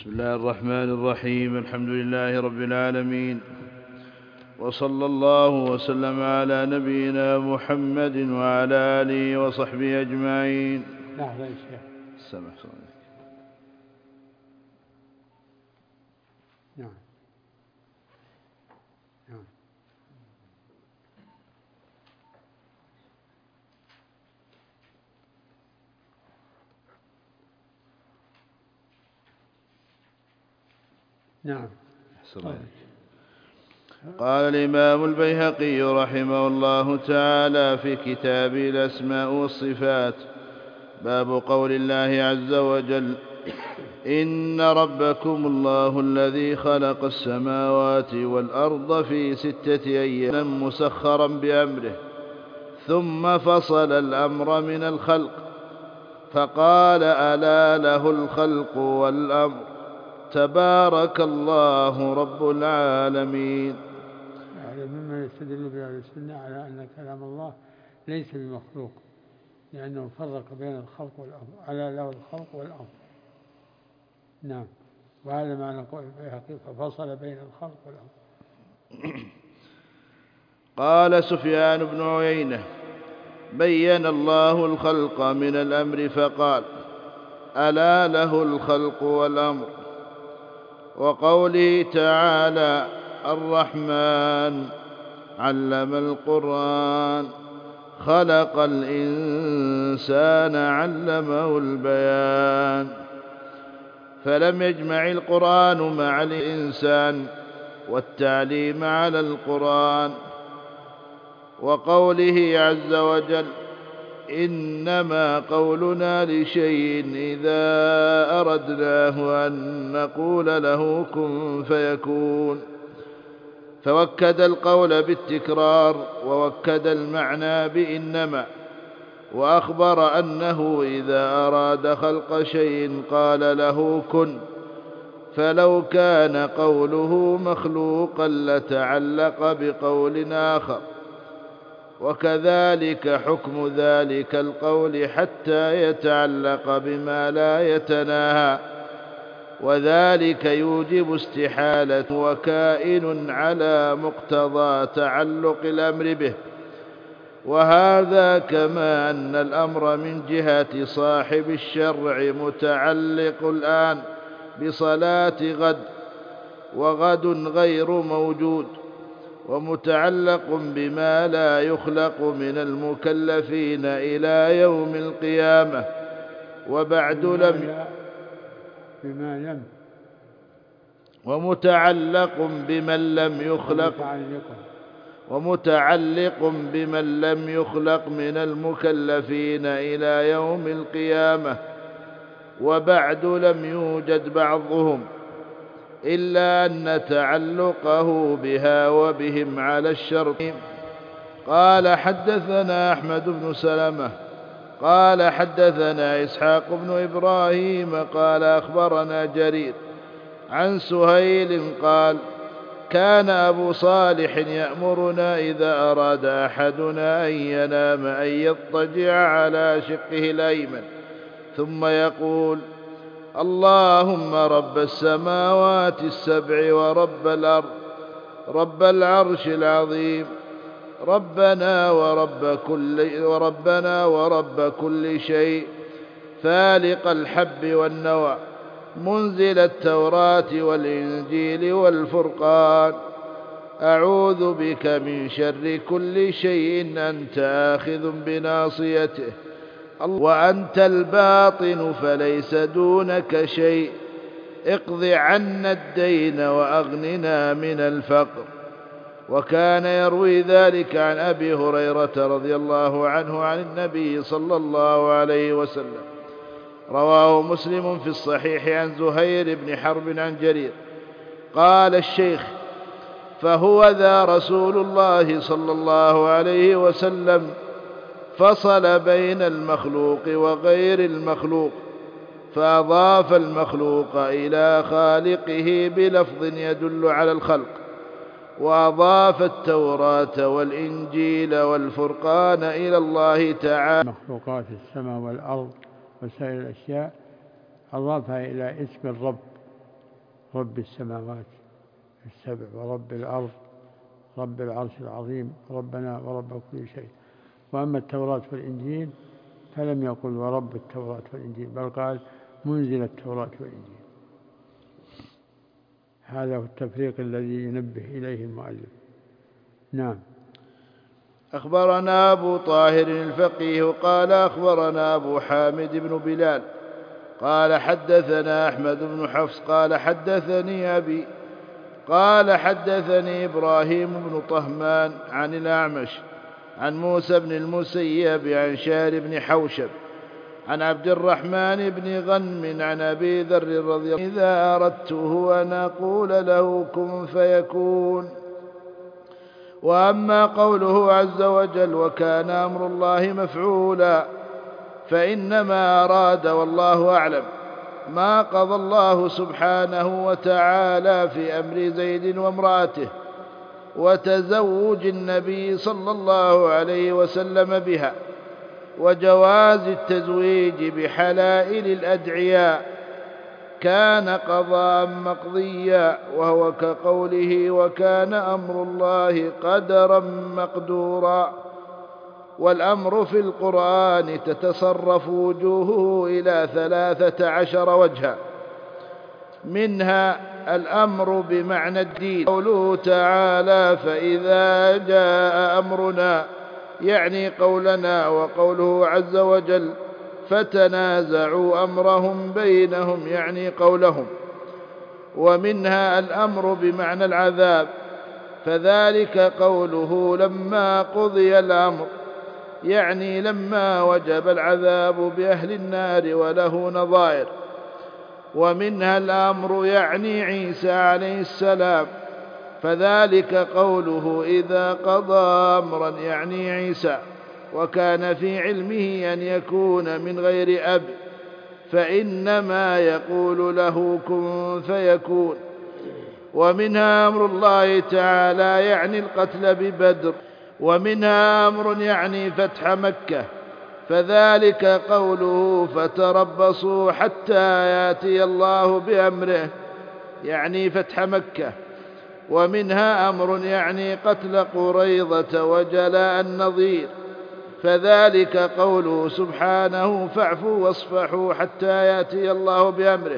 بسم الله الرحمن الرحيم. الحمد لله رب العالمين، وصلى الله وسلم على نبينا محمد وعلى آله وصحبه أجمعين. لحظة يا شيخ. سمح صديق. نعم. نعم. قال الإمام البيهقي رحمه الله تعالى في كتاب الأسماء والصفات: باب قول الله عز وجل: إن ربكم الله الذي خلق السماوات والأرض في 6 أيام مسخرا بأمره، ثم فصل الأمر من الخلق فقال: ألا له الخلق والأمر، تبارك الله رب العالمين. هذا مما يستدل به أهل السنة على أن كلام الله ليس بمخلوق، لأنه فرق بين الخلق والأمر. ألا له الخلق والأمر. نعم. وهذا معنى قول البيهقي: ففصل بين الخلق والأمر. قال سفيان بن عيينة: بين الله الخلق من الأمر فقال: ألا له الخلق والأمر. وقوله تعالى: الرحمن علم القرآن خلق الإنسان علمه البيان، فلم يجمع القرآن مع الإنسان والتعليم على القرآن. وقوله عز وجل: إنما قولنا لشيء إذا أردناه أن نقول له كن فيكون، فوكد القول بالتكرار ووكد المعنى بإنما، وأخبر أنه إذا أراد خلق شيء قال له كن، فلو كان قوله مخلوقا لتعلق بقول آخر. وكذلك حكم ذلك القول حتى يتعلق بما لا يتناهى، وذلك يوجب استحالة وكائن على مقتضى تعلق الأمر به. وهذا كما أن الأمر من جهة صاحب الشرع متعلق الآن بصلاة غد، وغد غير موجود، ومتعلق بما لا يخلق من المكلفين إلى يوم القيامة، وبعد ومتعلق بمن لم يخلق من المكلفين إلى يوم القيامة، وبعد لم يوجد بعضهم، إلا أن تعلقه بها وبهم على الشرط. قال حدثنا أحمد بن سلمة قال حدثنا إسحاق بن إبراهيم قال أخبرنا جرير عن سهيل قال: كان أبو صالح يأمرنا إذا أراد أحدنا أن ينام أن يضطجع على شقه الأيمن، ثم يقول: اللهم رب السماوات السبع ورب الأرض، رب العرش العظيم، ربنا ورب كل شيء، فالق الحب والنوى، منزل التوراة والإنجيل والفرقان، أعوذ بك من شر كل شيء أنت آخذ بناصيته، وأنت الباطن فليس دونك شيء، اقض عنا الدين وأغننا من الفقر. وكان يروي ذلك عن أبي هريرة رضي الله عنه عن النبي صلى الله عليه وسلم. رواه مسلم في الصحيح عن زهير بن حرب عن جرير. قال الشيخ: فهو ذا رسول الله صلى الله عليه وسلم فصل بين المخلوق وغير المخلوق، فأضاف المخلوق إلى خالقه بلفظ يدل على الخلق، وأضاف التوراة والإنجيل والفرقان إلى الله تعالى. مخلوقات السماء والأرض وسائر الأشياء أضافها إلى اسم الرب رب السماوات السبع ورب الأرض رب العرش العظيم ربنا ورب كل شيء. وأما التوراة والإنجيل فلم يقل ورب التوراة والإنجيل، بل قال منزل التوراة والإنجيل. هذا هو التفريق الذي ينبه إليه المؤلف. نعم. أخبرنا أبو طاهر الفقيه قال أخبرنا أبو حامد بن بلال قال حدثنا أحمد بن حفص قال حدثني أبي قال حدثني إبراهيم بن طهمان عن الأعمش عن موسى بن المسيب عن شار بن حوشب عن عبد الرحمن بن غنم عن أبي ذر رضي الله عنه إذا أردته أن أقول له كن فيكون. وأما قوله عز وجل وكان أمر الله مفعولا فإنما أراد والله أعلم ما قضى الله سبحانه وتعالى في أمر زيد وامرأته وتزوج النبي صلى الله عليه وسلم بها وجواز التزويج بحلائل الأدعياء كان قضاء مقضيا، وهو كقوله وكان أمر الله قدرا مقدورا. والأمر في القرآن تتصرف وجوهه إلى 13 وجها، منها الأمر بمعنى الدين، قوله تعالى فإذا جاء أمرنا يعني قولنا، وقوله عز وجل فتنازعوا أمرهم بينهم يعني قولهم. ومنها الأمر بمعنى العذاب، فذلك قوله لما قضي الأمر يعني لما وجب العذاب بأهل النار وله نظائر. ومنها الأمر يعني عيسى عليه السلام، فذلك قوله إذا قضى أمرا يعني عيسى وكان في علمه أن يكون من غير أب فإنما يقول له كن فيكون. ومنها أمر الله تعالى يعني القتل ببدر. ومنها أمر يعني فتح مكة، فذلك قوله فتربصوا حتى يأتي الله بأمره يعني فتح مكة. ومنها أمر يعني قتل قريظة وجلاء النظير، فذلك قوله سبحانه فاعفوا واصفحوا حتى يأتي الله بأمره.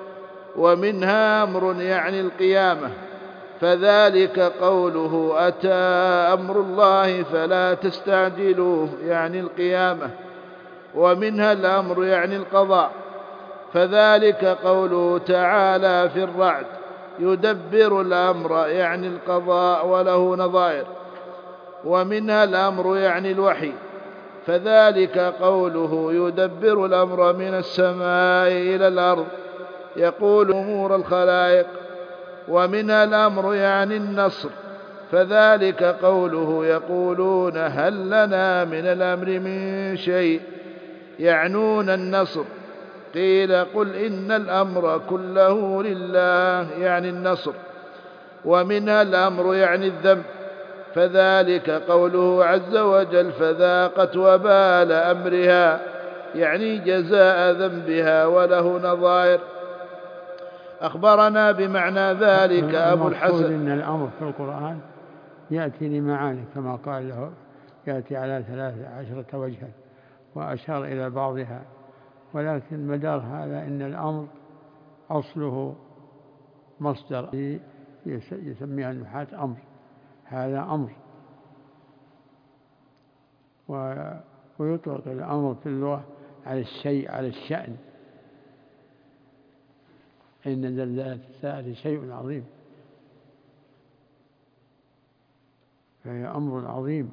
ومنها أمر يعني القيامة، فذلك قوله أتى أمر الله فلا تستعجلوه يعني القيامة. ومنها الأمر يعني القضاء، فذلك قوله تعالى في الرعد يدبر الأمر يعني القضاء وله نظائر. ومنها الأمر يعني الوحي، فذلك قوله يدبر الأمر من السماء إلى الأرض يقول أمور الخلائق. ومنها الأمر يعني النصر، فذلك قوله يقولون هل لنا من الأمر من شيء يعنون النصر. قيل قل إن الأمر كله لله يعني النصر. ومنها الأمر يعني الذنب، فذلك قوله عز وجل فذاقت وبال أمرها يعني جزاء ذنبها وله نظائر. أخبرنا بمعنى ذلك أبو الحسن إن الأمر في القرآن يأتي لمعاني كما قال له يأتي على 13 وجها وأشار إلى بعضها، ولكن مدار هذا إن الأمر أصله مصدر يسميها النحاة أمر، هذا أمر. ويطلق الأمر في اللغة على الشيء على الشأن، إن زلزلة الساعة شيء عظيم، فهي أمر عظيم.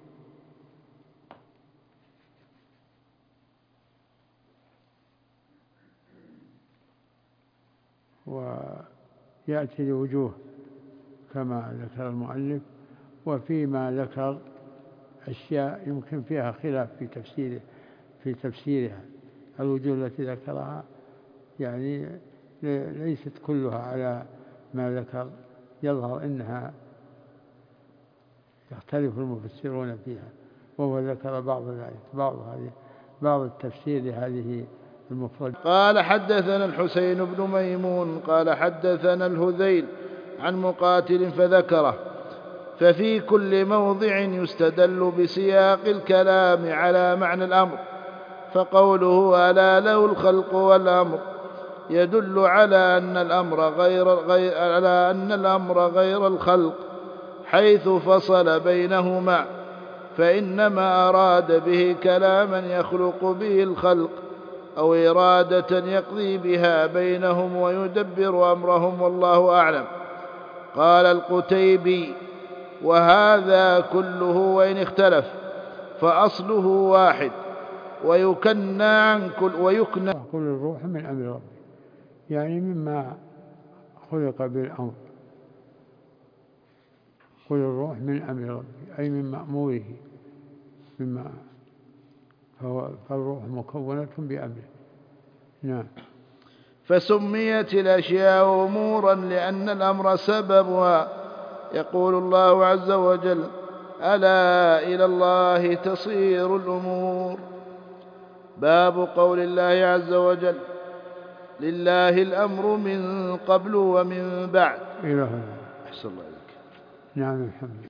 ويأتي لوجوه كما ذكر المؤلف، وفيما ذكر أشياء يمكن فيها خلاف في تفسيرها. الوجوه التي ذكرها يعني ليست كلها على ما ذكر، يظهر إنها يختلف المفسرون فيها، وهو ذكر بعض ذلك بعض التفسير لهذه المفرد. قال حدثنا الحسين بن ميمون قال حدثنا الهذيل عن مقاتل فذكره. ففي كل موضع يستدل بسياق الكلام على معنى الأمر، فقوله ألا له الخلق والأمر يدل على أن الأمر غير الخلق حيث فصل بينهما، فإنما أراد به كلاما يخلق به الخلق أو إرادة يقضي بها بينهم ويدبر أمرهم، والله أعلم. قال القتيبي: وهذا كله وإن اختلف فأصله واحد، ويكنى عن كل الروح من أمر ربي، يعني مما خلق بالأمر. قل الروح من أمر ربي أي من مأموره، فالروح مكونة بأمره. نعم. فسميت الأشياء أمورا لأن الأمر سببها. يقول الله عز وجل: ألا إلى الله تصير الأمور. باب قول الله عز وجل: لله الأمر من قبل ومن بعد. إله. أحسن الله إليك. نعم الحمد.